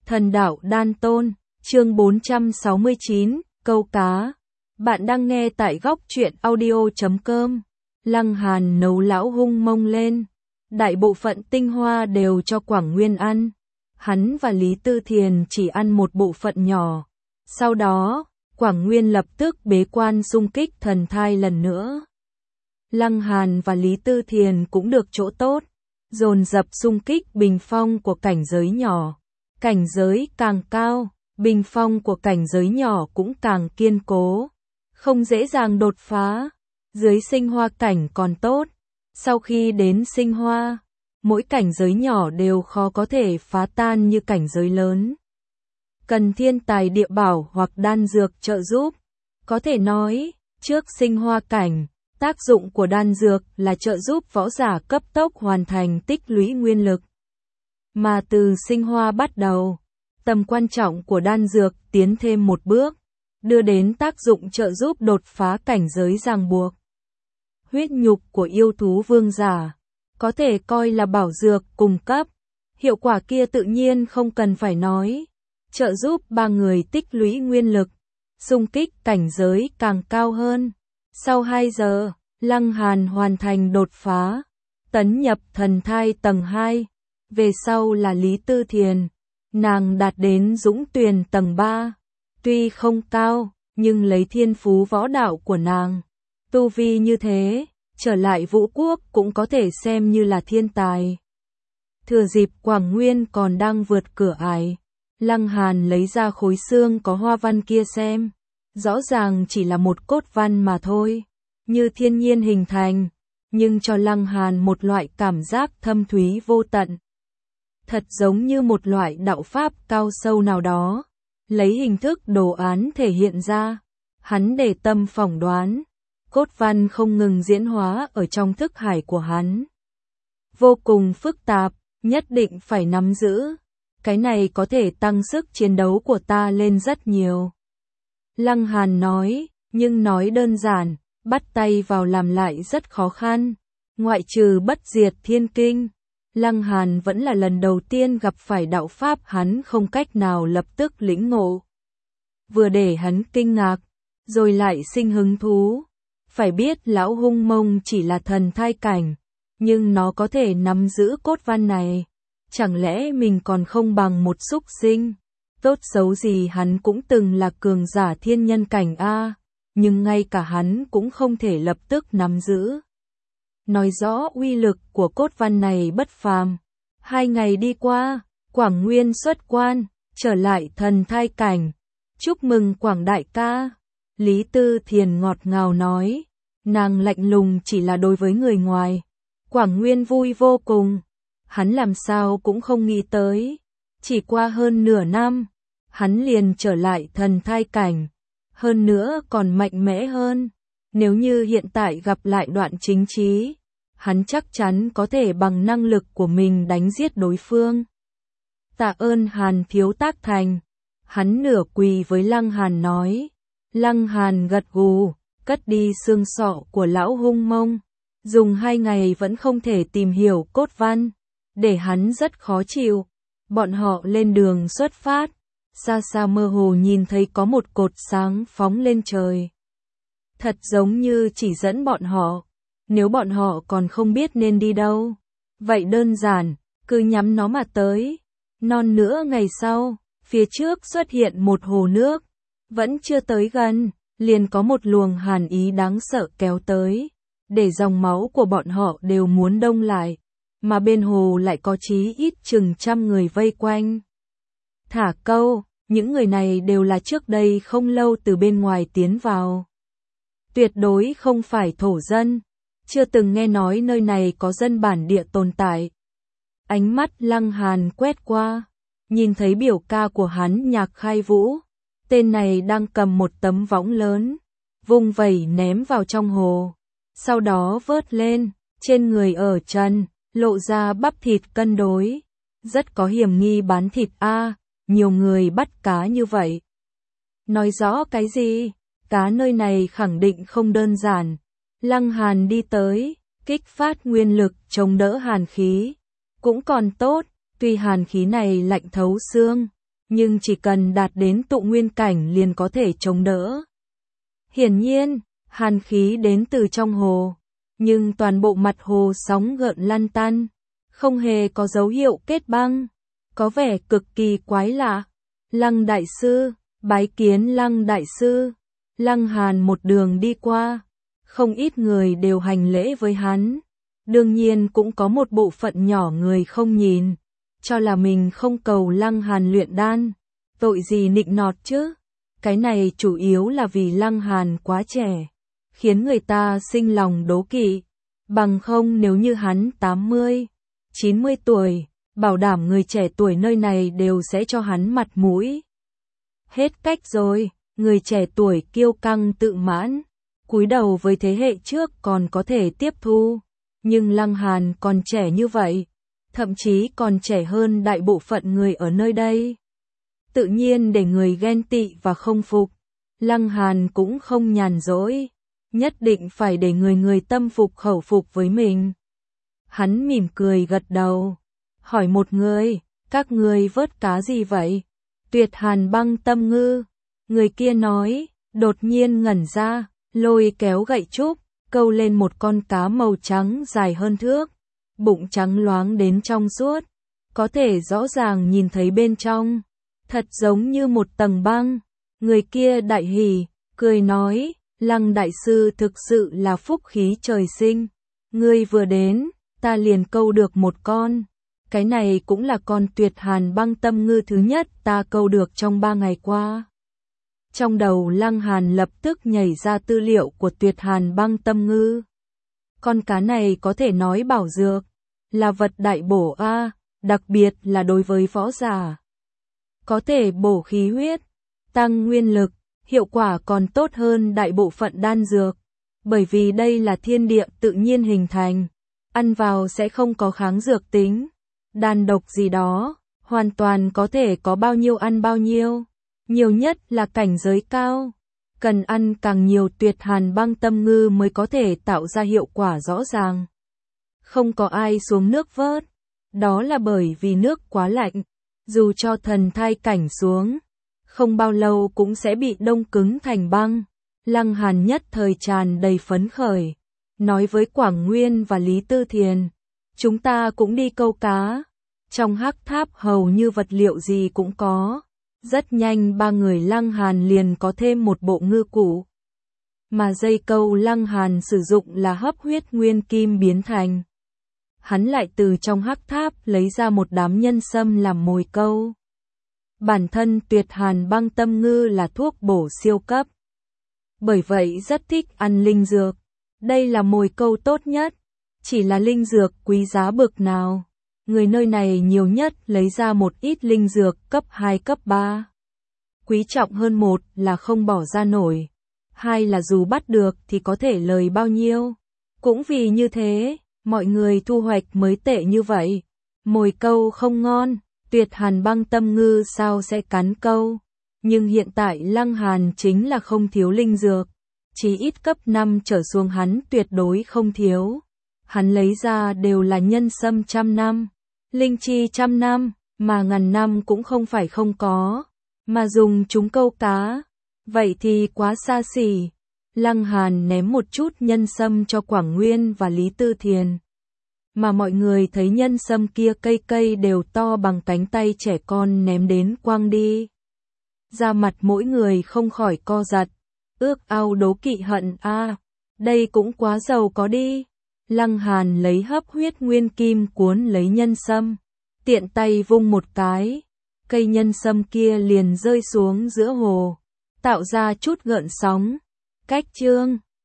Thần đạo đan tôn, chương 469, câu cá. Bạn đang nghe tại góc truyện audio.com. Lăng Hàn nấu lão hung mông lên. Đại bộ phận tinh hoa đều cho Quảng Nguyên ăn. Hắn và Lý Tư Thiền chỉ ăn một bộ phận nhỏ. Sau đó, Quảng Nguyên lập tức bế quan xung kích thần thai lần nữa. Lăng Hàn và Lý Tư Thiền cũng được chỗ tốt, dồn dập xung kích bình phong của cảnh giới nhỏ. Cảnh giới càng cao, bình phong của cảnh giới nhỏ cũng càng kiên cố, không dễ dàng đột phá. Dưới sinh hoa cảnh còn tốt, sau khi đến sinh hoa, mỗi cảnh giới nhỏ đều khó có thể phá tan như cảnh giới lớn. Cần thiên tài địa bảo hoặc đan dược trợ giúp. Có thể nói, trước sinh hoa cảnh, tác dụng của đan dược là trợ giúp võ giả cấp tốc hoàn thành tích lũy nguyên lực. Mà từ sinh hoa bắt đầu, tầm quan trọng của đan dược tiến thêm một bước, đưa đến tác dụng trợ giúp đột phá cảnh giới ràng buộc. Huyết nhục của yêu thú vương giả, có thể coi là bảo dược cùng cấp, hiệu quả kia tự nhiên không cần phải nói, trợ giúp ba người tích lũy nguyên lực, xung kích cảnh giới càng cao hơn. Sau 2 giờ, Lăng Hàn hoàn thành đột phá, tấn nhập thần thai tầng 2, về sau là Lý Tư Thiền, nàng đạt đến Dũng Tuyền tầng 3, tuy không cao, nhưng lấy thiên phú võ đạo của nàng, tu vi như thế, trở lại Vũ Quốc cũng có thể xem như là thiên tài. Thừa dịp Quảng Nguyên còn đang vượt cửa ải, Lăng Hàn lấy ra khối xương có hoa văn kia xem, rõ ràng chỉ là một cốt văn mà thôi, như thiên nhiên hình thành, nhưng cho Lăng Hàn một loại cảm giác thâm thúy vô tận. Thật giống như một loại đạo pháp cao sâu nào đó, lấy hình thức đồ án thể hiện ra. Hắn để tâm phỏng đoán, cốt văn không ngừng diễn hóa ở trong thức hải của hắn. Vô cùng phức tạp, nhất định phải nắm giữ. Cái này có thể tăng sức chiến đấu của ta lên rất nhiều. Lăng Hàn nói, nhưng nói đơn giản, bắt tay vào làm lại rất khó khăn. Ngoại trừ bất diệt thiên kinh, Lăng Hàn vẫn là lần đầu tiên gặp phải đạo pháp hắn không cách nào lập tức lĩnh ngộ. Vừa để hắn kinh ngạc, rồi lại sinh hứng thú. Phải biết lão hung mông chỉ là thần thai cảnh, nhưng nó có thể nắm giữ cốt văn này. Chẳng lẽ mình còn không bằng một súc sinh? Tốt xấu gì hắn cũng từng là cường giả thiên nhân cảnh a, nhưng ngay cả hắn cũng không thể lập tức nắm giữ. Nói rõ uy lực của cốt văn này bất phàm. 2 ngày đi qua, Quảng Nguyên xuất quan, trở lại thần thai cảnh. Chúc mừng Quảng đại ca. Lý Tư Thiền ngọt ngào nói, nàng lạnh lùng chỉ là đối với người ngoài. Quảng Nguyên vui vô cùng, hắn làm sao cũng không nghĩ tới. Chỉ qua hơn nửa năm, hắn liền trở lại thần thai cảnh, hơn nữa còn mạnh mẽ hơn. Nếu như hiện tại gặp lại đoạn chính trí, hắn chắc chắn có thể bằng năng lực của mình đánh giết đối phương. Tạ ơn Hàn thiếu tác thành. Hắn nửa quỳ với Lăng Hàn nói. Lăng Hàn gật gù, cất đi xương sọ của lão hung mông. Dùng 2 ngày vẫn không thể tìm hiểu cốt văn, để hắn rất khó chịu. Bọn họ lên đường xuất phát, xa xa mơ hồ nhìn thấy có một cột sáng phóng lên trời. Thật giống như chỉ dẫn bọn họ, nếu bọn họ còn không biết nên đi đâu, vậy đơn giản, cứ nhắm nó mà tới. Non nữa ngày sau, phía trước xuất hiện một hồ nước, vẫn chưa tới gần, liền có một luồng hàn ý đáng sợ kéo tới, để dòng máu của bọn họ đều muốn đông lại, mà bên hồ lại có chí ít chừng 100 người vây quanh. Thả câu, những người này đều là trước đây không lâu từ bên ngoài tiến vào. Tuyệt đối không phải thổ dân, chưa từng nghe nói nơi này có dân bản địa tồn tại. Ánh mắt Lăng Hàn quét qua, nhìn thấy biểu ca của hắn Nhạc Khai Vũ, tên này đang cầm một tấm võng lớn, vung vẩy ném vào trong hồ, sau đó vớt lên, trên người ở trần, lộ ra bắp thịt cân đối, rất có hiểm nghi bán thịt a, nhiều người bắt cá như vậy. Nói rõ cái gì? Cá nơi này khẳng định không đơn giản. Lăng Hàn đi tới, kích phát nguyên lực chống đỡ hàn khí, cũng còn tốt, tuy hàn khí này lạnh thấu xương, nhưng chỉ cần đạt đến tụ nguyên cảnh liền có thể chống đỡ. Hiển nhiên, hàn khí đến từ trong hồ, nhưng toàn bộ mặt hồ sóng gợn lăn tăn, không hề có dấu hiệu kết băng, có vẻ cực kỳ quái lạ. Lăng đại sư, bái kiến Lăng đại sư. Lăng Hàn một đường đi qua, không ít người đều hành lễ với hắn. Đương nhiên cũng có một bộ phận nhỏ người không nhìn, cho là mình không cầu Lăng Hàn luyện đan, tội gì nịnh nọt chứ. Cái này chủ yếu là vì Lăng Hàn quá trẻ, khiến người ta sinh lòng đố kỵ. Bằng không nếu như hắn 80, 90 tuổi, bảo đảm người trẻ tuổi nơi này đều sẽ cho hắn mặt mũi. Hết cách rồi, người trẻ tuổi kiêu căng tự mãn, cúi đầu với thế hệ trước còn có thể tiếp thu. Nhưng Lăng Hàn còn trẻ như vậy, thậm chí còn trẻ hơn đại bộ phận người ở nơi đây. Tự nhiên để người ghen tị và không phục. Lăng Hàn cũng không nhàn rỗi, nhất định phải để người tâm phục khẩu phục với mình. Hắn mỉm cười gật đầu, hỏi một người, các ngươi vớt cá gì vậy? Tuyệt Hàn Băng Tâm Ngư. Người kia nói, đột nhiên ngẩn ra, lôi kéo gậy trúc, câu lên một con cá màu trắng dài hơn thước, bụng trắng loáng đến trong suốt, có thể rõ ràng nhìn thấy bên trong, thật giống như một tầng băng. Người kia đại hỉ, cười nói, Lăng đại sư thực sự là phúc khí trời sinh, ngươi vừa đến, ta liền câu được một con. Cái này cũng là con Tuyệt Hàn Băng Tâm Ngư thứ nhất ta câu được trong 3 ngày qua. Trong đầu Lăng Hàn lập tức nhảy ra tư liệu của Tuyệt Hàn Băng Tâm Ngư. Con cá này có thể nói bảo dược, là vật đại bổ a, đặc biệt là đối với võ giả. Có thể bổ khí huyết, tăng nguyên lực, hiệu quả còn tốt hơn đại bộ phận đan dược, bởi vì đây là thiên địa tự nhiên hình thành, ăn vào sẽ không có kháng dược tính, đan độc gì đó, hoàn toàn có thể có bao nhiêu ăn bao nhiêu. Nhiều nhất là cảnh giới cao, cần ăn càng nhiều Tuyệt Hàn Băng Tâm Ngư mới có thể tạo ra hiệu quả rõ ràng. Không có ai xuống nước vớt, đó là bởi vì nước quá lạnh, dù cho thần thai cảnh xuống, không bao lâu cũng sẽ bị đông cứng thành băng. Lăng Hàn nhất thời tràn đầy phấn khởi, nói với Quảng Nguyên và Lý Tư Thiền, chúng ta cũng đi câu cá, trong hắc tháp hầu như vật liệu gì cũng có. Rất nhanh 3 người Lăng Hàn liền có thêm một bộ ngư cụ. Mà dây câu Lăng Hàn sử dụng là hấp huyết nguyên kim biến thành. Hắn lại từ trong hắc tháp lấy ra một đám nhân sâm làm mồi câu. Bản thân Tuyệt Hàn Băng Tâm Ngư là thuốc bổ siêu cấp, bởi vậy rất thích ăn linh dược. Đây là mồi câu tốt nhất, chỉ là linh dược quý giá bực nào. Người nơi này nhiều nhất lấy ra một ít linh dược cấp 2 cấp 3. Quý trọng hơn một là không bỏ ra nổi, hai là dù bắt được thì có thể lời bao nhiêu. Cũng vì như thế, mọi người thu hoạch mới tệ như vậy. Mồi câu không ngon, Tuyệt Hàn Băng Tâm Ngư sao sẽ cắn câu. Nhưng hiện tại Lăng Hàn chính là không thiếu linh dược, chỉ ít cấp 5 trở xuống hắn tuyệt đối không thiếu. Hắn lấy ra đều là nhân sâm 100 năm. Linh chi 100 năm, mà ngàn năm cũng không phải không có, mà dùng chúng câu cá, vậy thì quá xa xỉ. Lăng Hàn ném một chút nhân sâm cho Quảng Nguyên và Lý Tư Thiền. Mà mọi người thấy nhân sâm kia cây đều to bằng cánh tay trẻ con ném đến quăng đi. Da mặt mỗi người không khỏi co giật, ước ao đố kỵ hận a, đây cũng quá giàu có đi. Lăng Hàn lấy hấp huyết nguyên kim cuốn lấy nhân sâm, tiện tay vung một cái, cây nhân sâm kia liền rơi xuống giữa hồ, tạo ra chút gợn sóng. Cách chương